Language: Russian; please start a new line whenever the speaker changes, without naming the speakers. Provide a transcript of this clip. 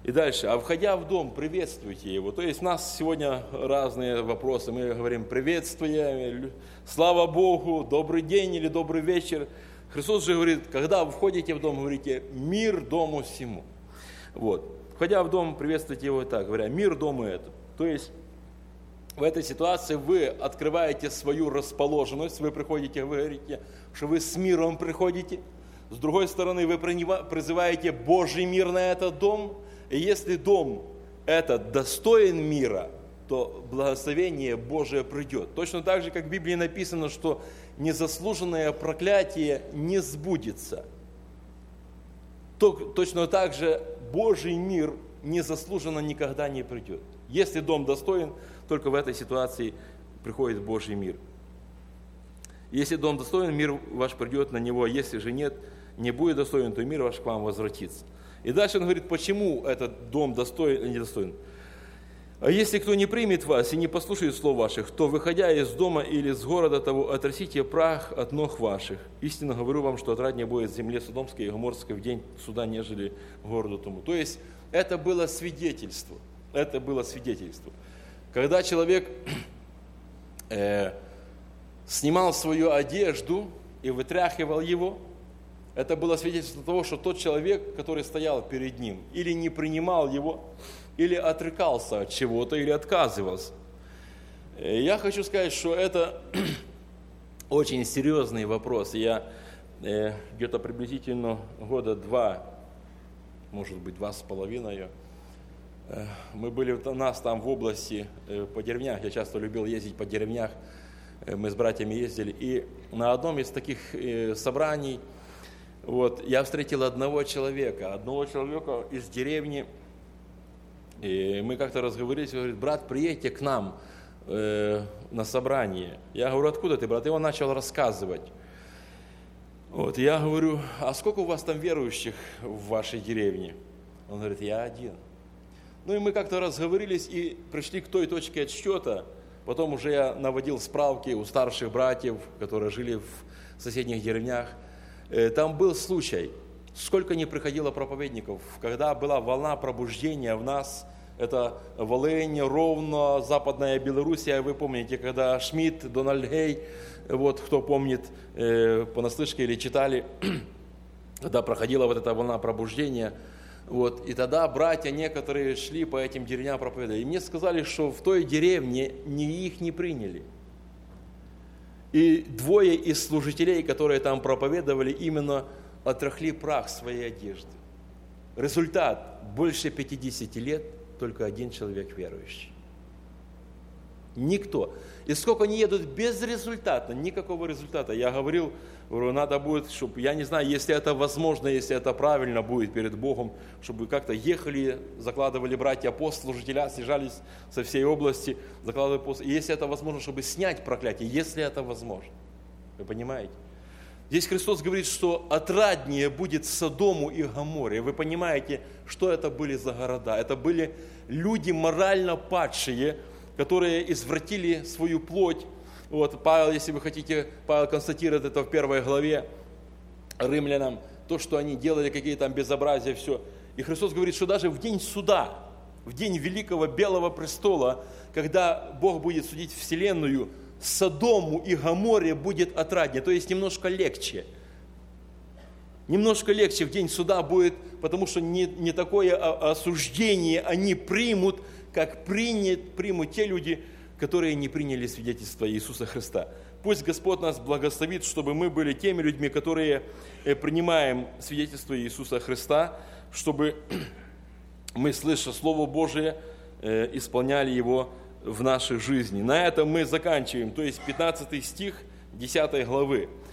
И дальше, а входя в дом, приветствуйте его. То есть у нас сегодня разные вопросы. Мы говорим приветствие, слава Богу, добрый день или добрый вечер. Христос же говорит, когда вы входите в дом, говорите мир дому всему. Вот. Входя в дом, приветствуйте его так, говоря мир дому это. То есть в этой ситуации вы открываете свою расположенность, вы приходите, вы говорите, что вы с миром приходите. С другой стороны, вы призываете Божий мир на этот дом. И если дом этот достоин мира, то благословение Божие придет. Точно так же, как в Библии написано, что незаслуженное проклятие не сбудется. Точно так же Божий мир незаслуженно никогда не придет. Если дом достоин, только в этой ситуации приходит Божий мир. Если дом достоин, мир ваш придет на него, а если же нет, не будет достоин, то мир ваш к вам возвратится. И дальше он говорит, почему этот дом достоин или недостоин. А если кто не примет вас и не послушает слов ваших, то, выходя из дома или с города того, отрасите прах от ног ваших. Истинно говорю вам, что отраднее будет земле Содомской и Гоморской в день суда, нежели городу тому. То есть это было свидетельство. Это было свидетельство. Когда человек снимал свою одежду и вытряхивал его, это было свидетельство того, что тот человек, который стоял перед ним, или не принимал его, или отрекался от чего-то, или отказывался. Я хочу сказать, что это очень серьезный вопрос. Я где-то приблизительно года 2, может быть 2,5, мы были у нас там в области, по деревнях, я часто любил ездить по деревнях, мы с братьями ездили, и на одном из таких собраний я встретил одного человека из деревни, и мы как-то разговорились, говорит, брат, приедьте к нам на собрание. Я говорю, откуда ты, брат? И он начал рассказывать. Я говорю, а сколько у вас там верующих в вашей деревне? Он говорит, я один. И мы как-то разговорились и пришли к той точке отсчета. Потом уже я наводил справки у старших братьев, которые жили в соседних деревнях. Там был случай, сколько не приходило проповедников, когда была волна пробуждения в нас, это Волынь, Ровно, Западная Белоруссия, вы помните, когда Шмидт, Дональд Гей, кто помнит понаслышке или читали, когда проходила эта волна пробуждения, и тогда братья некоторые шли по этим деревням проповедовали, и мне сказали, что в той деревне их не приняли. И 2 из служителей, которые там проповедовали, именно отряхли прах своей одежды. Результат: больше 50 лет только 1 человек верующий. Никто. И сколько они едут безрезультатно, никакого результата. Я говорю, надо будет, чтобы, я не знаю, если это возможно, если это правильно будет перед Богом, чтобы как-то ехали, закладывали братья-апостолы, съезжались со всей области, закладывали апостолы. И если это возможно, чтобы снять проклятие, если это возможно. Вы понимаете? Здесь Христос говорит, что отраднее будет Содому и Гоморе. Вы понимаете, что это были за города? Это были люди морально падшие, которые извратили свою плоть. Павел, если вы хотите, Павел констатирует это в 1 главе Римлянам, то, что они делали, какие там безобразия, все. И Христос говорит, что даже в день суда, в день великого белого престола, когда Бог будет судить вселенную, Содому и Гоморе будет отраднее, то есть немножко легче. Немножко легче в день суда будет, потому что не такое осуждение они примут, как примут те люди, которые не приняли свидетельство Иисуса Христа. Пусть Господь нас благословит, чтобы мы были теми людьми, которые принимаем свидетельство Иисуса Христа, чтобы мы, слыша Слово Божие, исполняли его в нашей жизни. На этом мы заканчиваем, то есть 15 стих 10 главы.